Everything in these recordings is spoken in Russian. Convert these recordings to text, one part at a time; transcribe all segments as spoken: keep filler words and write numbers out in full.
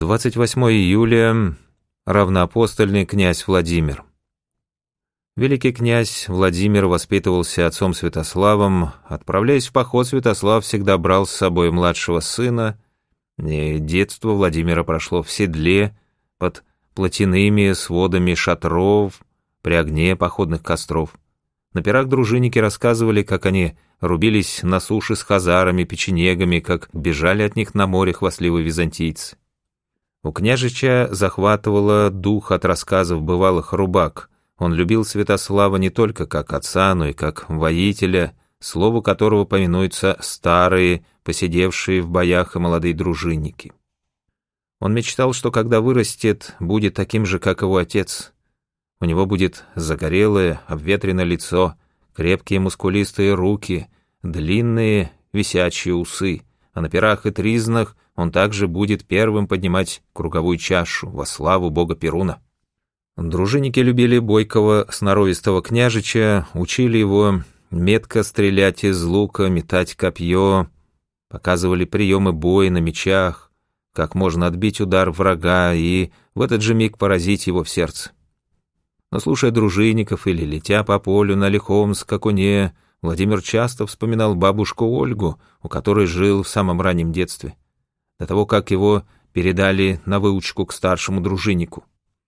двадцать восьмого июля. Равноапостольный князь Владимир. Великий князь Владимир воспитывался отцом Святославом. Отправляясь в поход, Святослав всегда брал с собой младшего сына, и детство Владимира прошло в седле, под плотяными сводами шатров, при огне походных костров. На пирах дружинники рассказывали, как они рубились на суше с хазарами, печенегами, как бежали от них на море хвастливые византийцы. У княжича захватывало дух от рассказов бывалых рубак. Он любил Святослава не только как отца, но и как воителя, слову которого повинуются старые, посидевшие в боях и молодые дружинники. Он мечтал, что когда вырастет, будет таким же, как его отец. У него будет загорелое, обветренное лицо, крепкие мускулистые руки, длинные висячие усы, а на пирах и тризнах он также будет первым поднимать круговую чашу во славу бога Перуна. Дружинники любили бойкого, сноровистого княжича, учили его метко стрелять из лука, метать копье, показывали приемы боя на мечах, как можно отбить удар врага и в этот же миг поразить его в сердце. Но слушая дружинников или летя по полю на лихом скакуне, Владимир часто вспоминал бабушку Ольгу, у которой жил в самом раннем детстве, до того, как его передали на выучку к старшему дружиннику.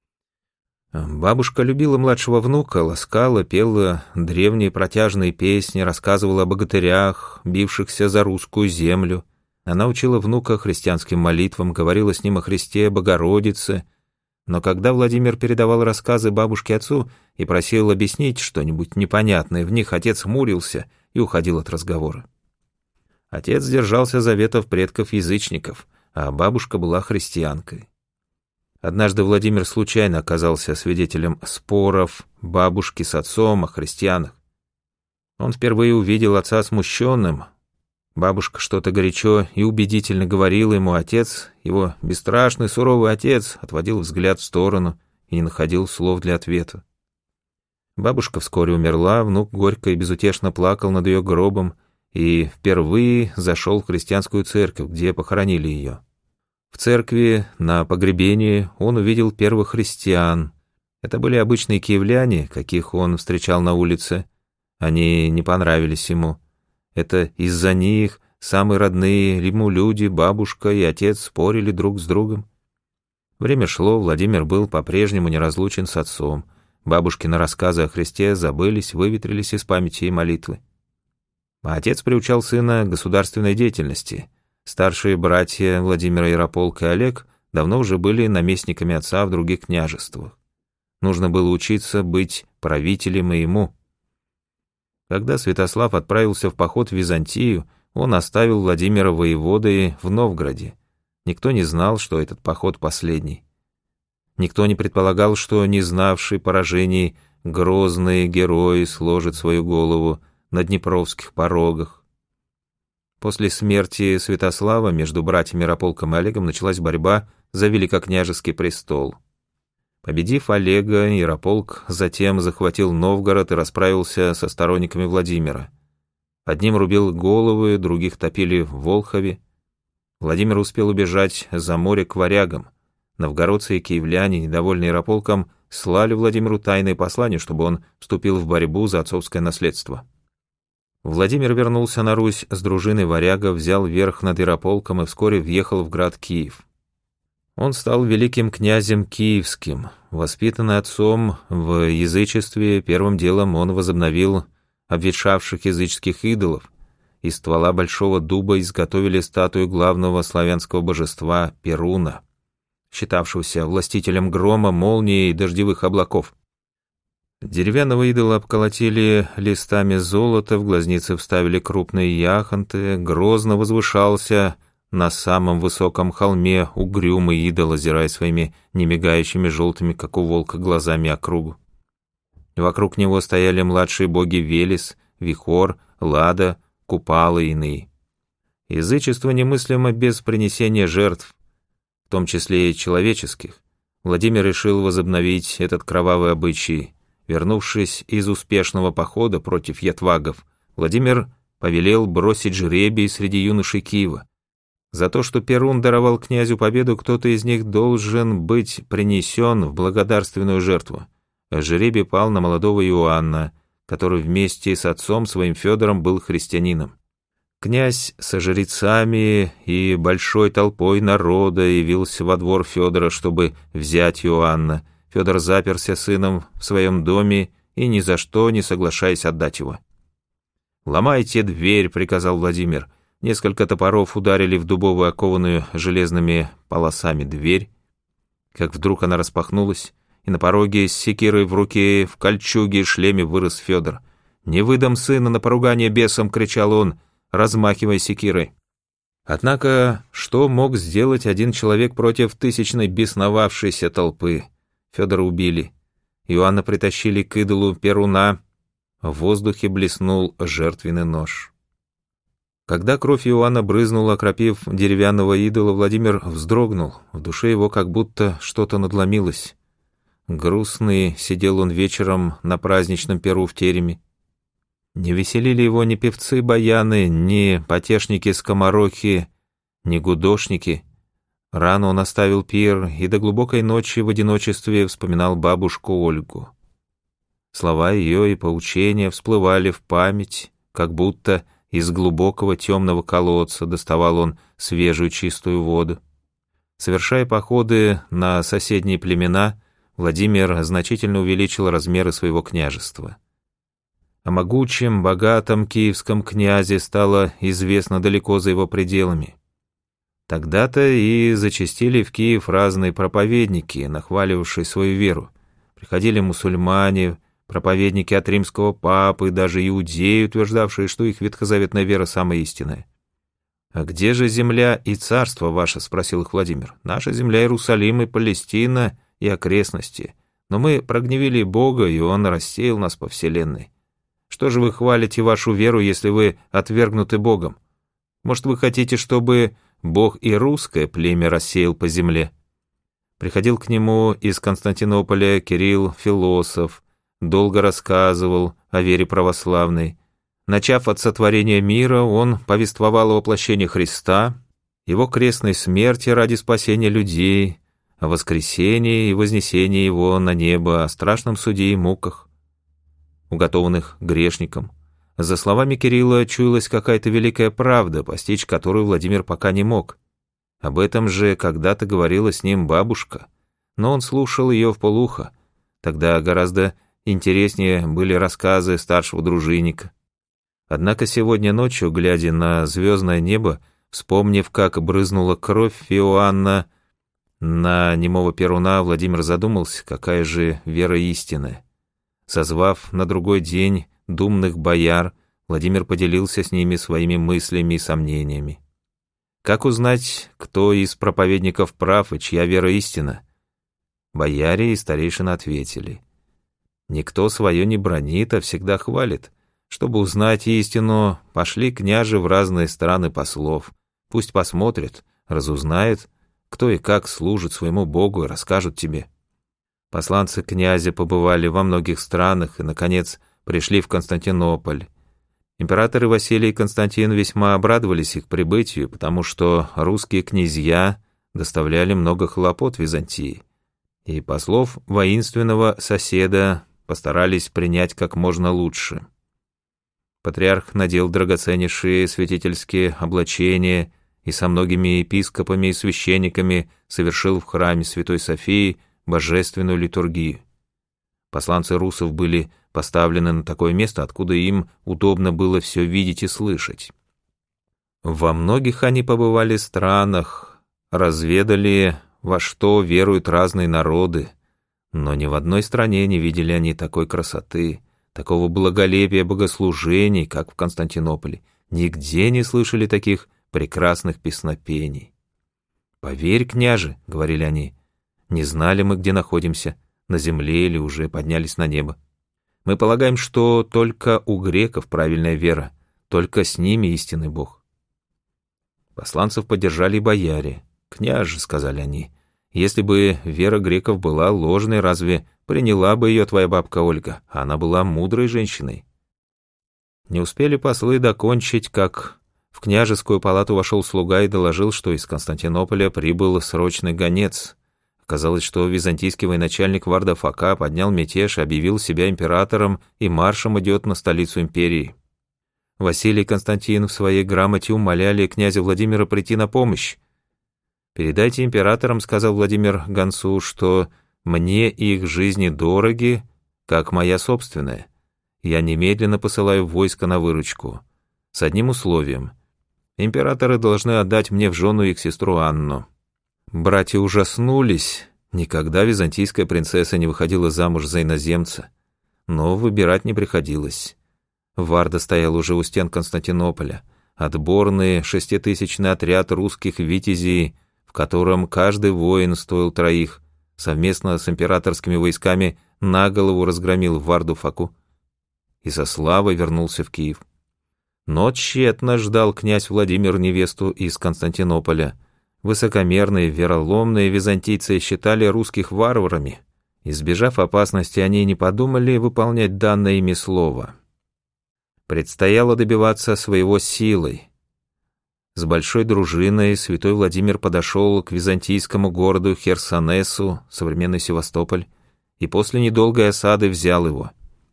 Бабушка любила младшего внука, ласкала, пела древние протяжные песни, рассказывала о богатырях, бившихся за русскую землю. Она учила внука христианским молитвам, говорила с ним о Христе, Богородице. Но когда Владимир передавал рассказы бабушке отцу и просил объяснить что-нибудь непонятное в них, отец хмурился и уходил от разговора. Отец держался заветов предков-язычников, а бабушка была христианкой. Однажды Владимир случайно оказался свидетелем споров бабушки с отцом о христианах. Он впервые увидел отца смущенным. Бабушка что-то горячо и убедительно говорила ему, отец, его бесстрашный, суровый отец, отводил взгляд в сторону и не находил слов для ответа. Бабушка вскоре умерла, внук горько и безутешно плакал над ее гробом и впервые зашел в христианскую церковь, где похоронили ее. В церкви на погребении он увидел первых христиан. Это были обычные киевляне, каких он встречал на улице. Они не понравились ему. Это из-за них самые родные ему люди, бабушка и отец, спорили друг с другом. Время шло, Владимир был по-прежнему неразлучен с отцом. Бабушкины рассказы о Христе забылись, выветрились из памяти и молитвы. А отец приучал сына к государственной деятельности. Старшие братья Владимира Ярополк и Олег давно уже были наместниками отца в других княжествах. Нужно было учиться быть правителем и ему. Когда Святослав отправился в поход в Византию, он оставил Владимира воеводой в Новгороде. Никто не знал, что этот поход последний. Никто не предполагал, что не знавший поражений грозный герой сложит свою голову на днепровских порогах. После смерти Святослава между братьями Ярополком и Олегом началась борьба за великокняжеский престол. Победив Олега, Ярополк затем захватил Новгород и расправился со сторонниками Владимира. Одним рубил головы, других топили в Волхове. Владимир успел убежать за море к варягам. Новгородцы и киевляне, недовольные Ярополком, слали Владимиру тайное послание, чтобы он вступил в борьбу за отцовское наследство. Владимир вернулся на Русь с дружиной варягов, взял верх над Ярополком и вскоре въехал в град Киев. Он стал великим князем киевским. Воспитанный отцом в язычестве, первым делом он возобновил обветшавших языческих идолов. Из ствола большого дуба изготовили статую главного славянского божества Перуна, считавшегося властителем грома, молнии и дождевых облаков. Деревянного идола обколотили листами золота, в глазницы вставили крупные яхонты, грозно возвышался на самом высоком холме угрюмый идол, озирая своими немигающими желтыми, как у волка, глазами округу. Вокруг него стояли младшие боги Велес, Вихор, Лада, Купала и иные. Язычество немыслимо без принесения жертв, в том числе и человеческих. Владимир решил возобновить этот кровавый обычай. Вернувшись из успешного похода против ятвагов, Владимир повелел бросить жребий среди юношей Киева. За то, что Перун даровал князю победу, кто-то из них должен быть принесен в благодарственную жертву. Жребий пал на молодого Иоанна, который вместе с отцом своим Федором был христианином. Князь со жрецами и большой толпой народа явился во двор Федора, чтобы взять Иоанна. Федор заперся сыном в своем доме и ни за что не соглашаясь отдать его. «Ломайте дверь», — приказал Владимир. Несколько топоров ударили в дубовую, окованную железными полосами дверь. Как вдруг она распахнулась, и на пороге с секирой в руке, в кольчуге и шлеме вырос Федор. «Не выдам сына на поругание бесам!» — кричал он, размахивая секирой. Однако, что мог сделать один человек против тысячной бесновавшейся толпы? Федора убили. Иоанна притащили к идолу Перуна. В воздухе блеснул жертвенный нож. Когда кровь Иоанна брызнула, окропив деревянного идола, Владимир вздрогнул. В душе его как будто что-то надломилось. Грустный сидел он вечером на праздничном перу в тереме. Не веселили его ни певцы-баяны, ни потешники-скоморохи, ни гудошники. Рано он оставил пир и до глубокой ночи в одиночестве вспоминал бабушку Ольгу. Слова ее и поучения всплывали в память, как будто из глубокого темного колодца доставал он свежую чистую воду. Совершая походы на соседние племена, Владимир значительно увеличил размеры своего княжества. О могучем, богатом киевском князе стало известно далеко за его пределами. Тогда-то и зачастили в Киев разные проповедники, нахваливавшие свою веру. Приходили мусульмане, проповедники от римского папы, даже иудеи, утверждавшие, что их ветхозаветная вера самая истинная. «А где же земля и царство ваше?» — спросил их Владимир. «Наша земля Иерусалим и Палестина и окрестности. Но мы прогневили Бога, и Он рассеял нас по вселенной. Что же вы хвалите вашу веру, если вы отвергнуты Богом? Может, вы хотите, чтобы Бог и русское племя рассеял по земле?» Приходил к нему из Константинополя Кирилл, философ, долго рассказывал о вере православной. Начав от сотворения мира, он повествовал о воплощении Христа, его крестной смерти ради спасения людей, о воскресении и вознесении его на небо, о страшном суде и муках, уготованных грешникам. За словами Кирилла чуялась какая-то великая правда, постичь которую Владимир пока не мог. Об этом же когда-то говорила с ним бабушка, но он слушал ее вполуха. Тогда гораздо интереснее были рассказы старшего дружинника. Однако сегодня ночью, глядя на звездное небо, вспомнив, как брызнула кровь Иоанна на немого Перуна, Владимир задумался, какая же вера истинная. Созвав на другой день думных бояр, Владимир поделился с ними своими мыслями и сомнениями. Как узнать, кто из проповедников прав и чья вера истина? Бояре и старейшины ответили: никто свое не бранит, а всегда хвалит. Чтобы узнать истину, пошли княжи в разные страны послов. Пусть посмотрят, разузнают, кто и как служит своему Богу, и расскажут тебе. Посланцы князя побывали во многих странах и, наконец, пришли в Константинополь. Императоры Василий и Константин весьма обрадовались их прибытию, потому что русские князья доставляли много хлопот Византии, и послов воинственного соседа постарались принять как можно лучше. Патриарх надел драгоценнейшие святительские облачения и со многими епископами и священниками совершил в храме Святой Софии божественную литургию. Посланцы русов были поставлены на такое место, откуда им удобно было все видеть и слышать. Во многих они побывали странах, разведали, во что веруют разные народы, но ни в одной стране не видели они такой красоты, такого благолепия богослужений, как в Константинополе. Нигде не слышали таких прекрасных песнопений. «Поверь, княже», — говорили они, — «не знали мы, где находимся, на земле или уже поднялись на небо. Мы полагаем, что только у греков правильная вера, только с ними истинный Бог». Посланцев поддержали и бояре. «Княже», — сказали они, — «если бы вера греков была ложной, разве приняла бы ее твоя бабка Ольга? Она была мудрой женщиной». Не успели послы докончить, как В княжескую палату вошел слуга и доложил, что из Константинополя прибыл срочный гонец. Оказалось, что византийский военачальник Варда Фока поднял мятеж, объявил себя императором и маршем идет на столицу империи. Василий и Константин в своей грамоте умоляли князя Владимира прийти на помощь. «Передайте императорам, — сказал Владимир гонцу, — что мне их жизни дороги, как моя собственная. Я немедленно посылаю войско на выручку. С одним условием. Императоры должны отдать мне в жену их сестру Анну». Братья ужаснулись. Никогда византийская принцесса не выходила замуж за иноземца. Но выбирать не приходилось. Варда стоял уже у стен Константинополя. Отборный шеститысячный отряд русских витязей, в котором каждый воин стоил троих, совместно с императорскими войсками на голову разгромил Варду Фоку и со славой вернулся в Киев. Но тщетно ждал князь Владимир невесту из Константинополя. Высокомерные, вероломные византийцы считали русских варварами. Избежав опасности, они не подумали выполнять данное ими слово. Предстояло добиваться своего силой. С большой дружиной святой Владимир подошел к византийскому городу Херсонесу, современный Севастополь, и после недолгой осады взял его.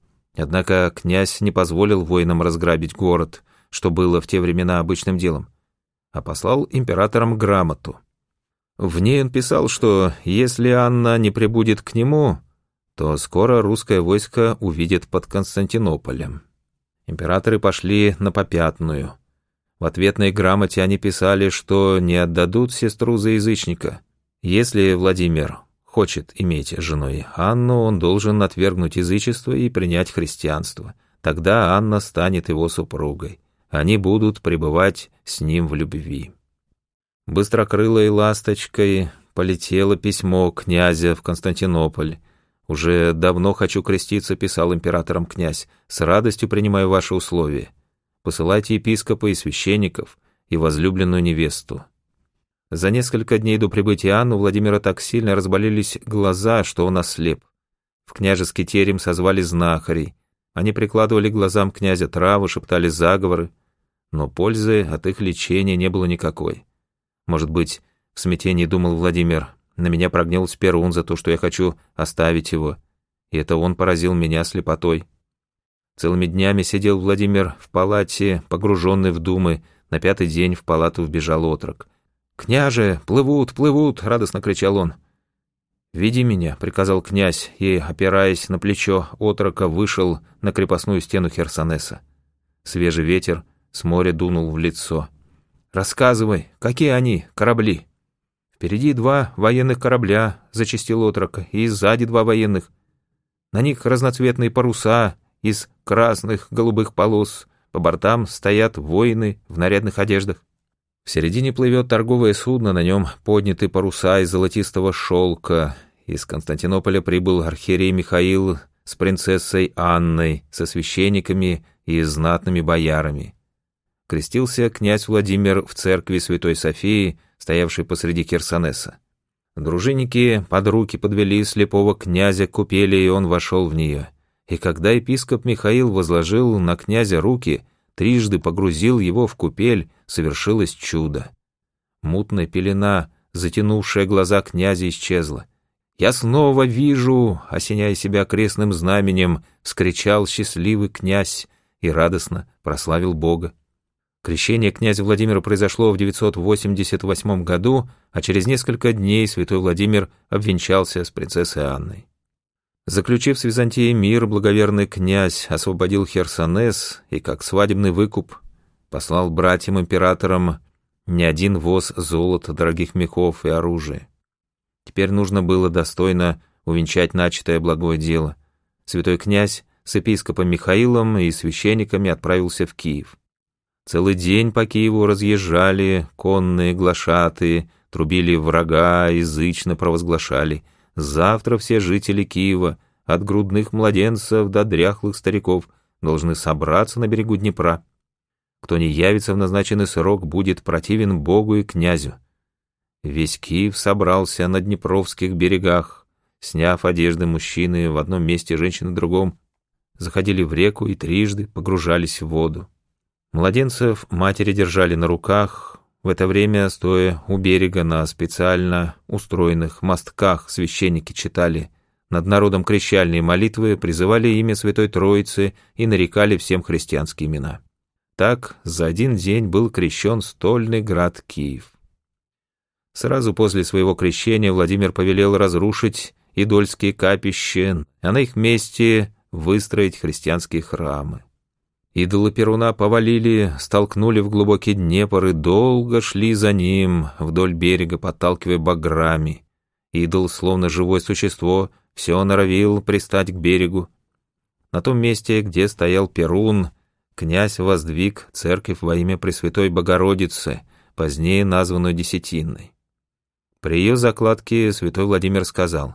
Однако князь не позволил воинам разграбить город, что было в те времена обычным делом, а послал императорам грамоту. В ней он писал, что если Анна не прибудет к нему, то скоро русское войско увидит под Константинополем. Императоры пошли на попятную. В ответной грамоте они писали, что не отдадут сестру за язычника. Если Владимир хочет иметь женой Анну, он должен отвергнуть язычество и принять христианство. Тогда Анна станет его супругой. Они будут пребывать с ним в любви. Быстрокрылой ласточкой полетело письмо князя в Константинополь. «Уже давно хочу креститься», — писал императором князь, — «с радостью принимаю ваши условия. Посылайте епископа и священников и возлюбленную невесту». За несколько дней до прибытия Анны у Владимира так сильно разболелись глаза, что он ослеп. В княжеский терем созвали знахарей. Они прикладывали к глазам князя травы, шептали заговоры, но пользы от их лечения не было никакой. Может быть, в смятении думал Владимир, на меня прогневался Перун за то, что я хочу оставить его, и это он поразил меня слепотой. Целыми днями сидел Владимир в палате, погруженный в думы. На пятый день в палату вбежал отрок. «Княже, плывут, плывут!» — радостно кричал он. «Веди меня», — приказал князь, и, опираясь на плечо отрока, вышел на крепостную стену Херсонеса. Свежий ветер с моря дунул в лицо. «Рассказывай, какие они, корабли?» «Впереди два военных корабля», — зачастил отрок, — «и сзади два военных. На них разноцветные паруса из красных, голубых полос. По бортам стоят воины в нарядных одеждах. В середине плывет торговое судно, на нем подняты паруса из золотистого шелка. Из Константинополя прибыл архиерей Михаил с принцессой Анной, со священниками и знатными боярами. Крестился князь Владимир в церкви Святой Софии, стоявшей посреди Херсонеса. Дружинники под руки подвели слепого князя к купели, и он вошел в нее. И когда епископ Михаил возложил на князя руки, трижды погрузил его в купель, совершилось чудо. Мутная пелена, затянувшая глаза князя, исчезла. «Я снова вижу!» — осеняя себя крестным знаменем, вскричал счастливый князь и радостно прославил Бога. Крещение князя Владимира произошло в девятьсот восемьдесят восьмом году, а через несколько дней святой Владимир обвенчался с принцессой Анной. Заключив с Византией мир, благоверный князь освободил Херсонес и, как свадебный выкуп, послал братьям-императорам не один воз золота, дорогих мехов и оружия. Теперь нужно было достойно увенчать начатое благое дело. Святой князь с епископом Михаилом и священниками отправился в Киев. Целый день по Киеву разъезжали конные глашатые, трубили врага, язычно провозглашали: завтра все жители Киева, от грудных младенцев до дряхлых стариков, должны собраться на берегу Днепра. Кто не явится в назначенный срок, будет противен Богу и князю. Весь Киев собрался на днепровских берегах. Сняв одежды, мужчины в одном месте, женщины в другом, заходили в реку и трижды погружались в воду. Младенцев матери держали на руках, в это время, стоя у берега на специально устроенных мостках, священники читали над народом крещальные молитвы, призывали имя Святой Троицы и нарекали всем христианские имена. Так за один день был крещен стольный град Киев. Сразу после своего крещения Владимир повелел разрушить идольские капища, а на их месте выстроить христианские храмы. Идола Перуна повалили, столкнули в глубокий Днепр и долго шли за ним вдоль берега, подталкивая баграми. Идол, словно живое существо, все норовил пристать к берегу. На том месте, где стоял Перун, князь воздвиг церковь во имя Пресвятой Богородицы, позднее названную Десятинной. При ее закладке святой Владимир сказал: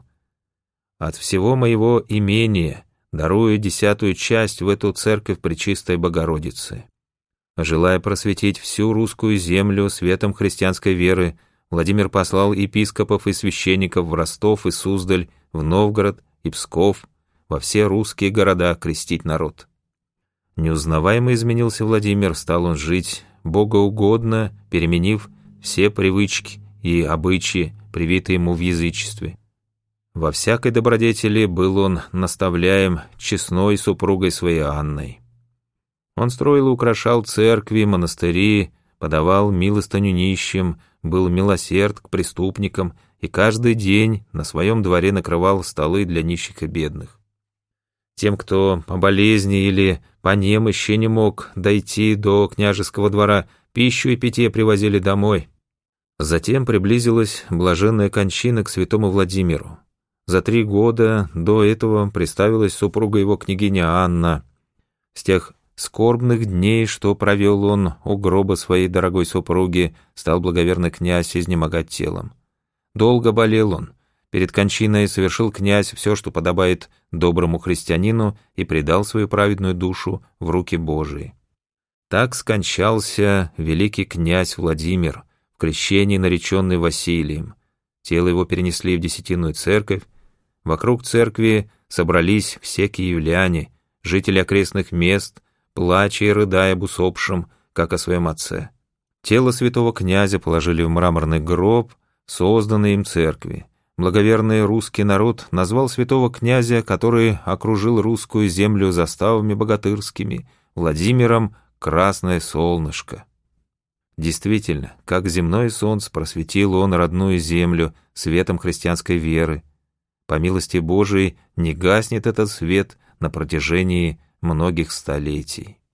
«От всего моего имения дарую десятую часть в эту церковь Пречистой Богородицы». Желая просветить всю русскую землю светом христианской веры, Владимир послал епископов и священников в Ростов и Суздаль, в Новгород и Псков, во все русские города крестить народ. Неузнаваемо изменился Владимир, стал он жить богоугодно, переменив все привычки и обычаи, привитые ему в язычестве. Во всякой добродетели был он наставляем честной супругой своей Анной. Он строил и украшал церкви, монастыри, подавал милостыню нищим, был милосерд к преступникам и каждый день на своем дворе накрывал столы для нищих и бедных. Тем, кто по болезни или по немощи не мог дойти до княжеского двора, пищу и питье привозили домой. Затем приблизилась блаженная кончина к святому Владимиру. За три года до этого приставилась супруга его, княгиня Анна. С тех скорбных дней, что провел он у гроба своей дорогой супруги, стал благоверный князь изнемогать телом. Долго болел он. Перед кончиной совершил князь все, что подобает доброму христианину, и предал свою праведную душу в руки Божии. Так скончался великий князь Владимир, в крещении нареченный Василием. Тело его перенесли в Десятинную церковь. Вокруг церкви собрались все киевляне, жители окрестных мест, плача и рыдая об усопшем, как о своем отце. Тело святого князя положили в мраморный гроб, созданный им церкви. Благоверный русский народ назвал святого князя, который окружил русскую землю заставами богатырскими, Владимиром «Красное солнышко». Действительно, как земное солнце просветил он родную землю светом христианской веры. По милости Божией не гаснет этот свет на протяжении многих столетий.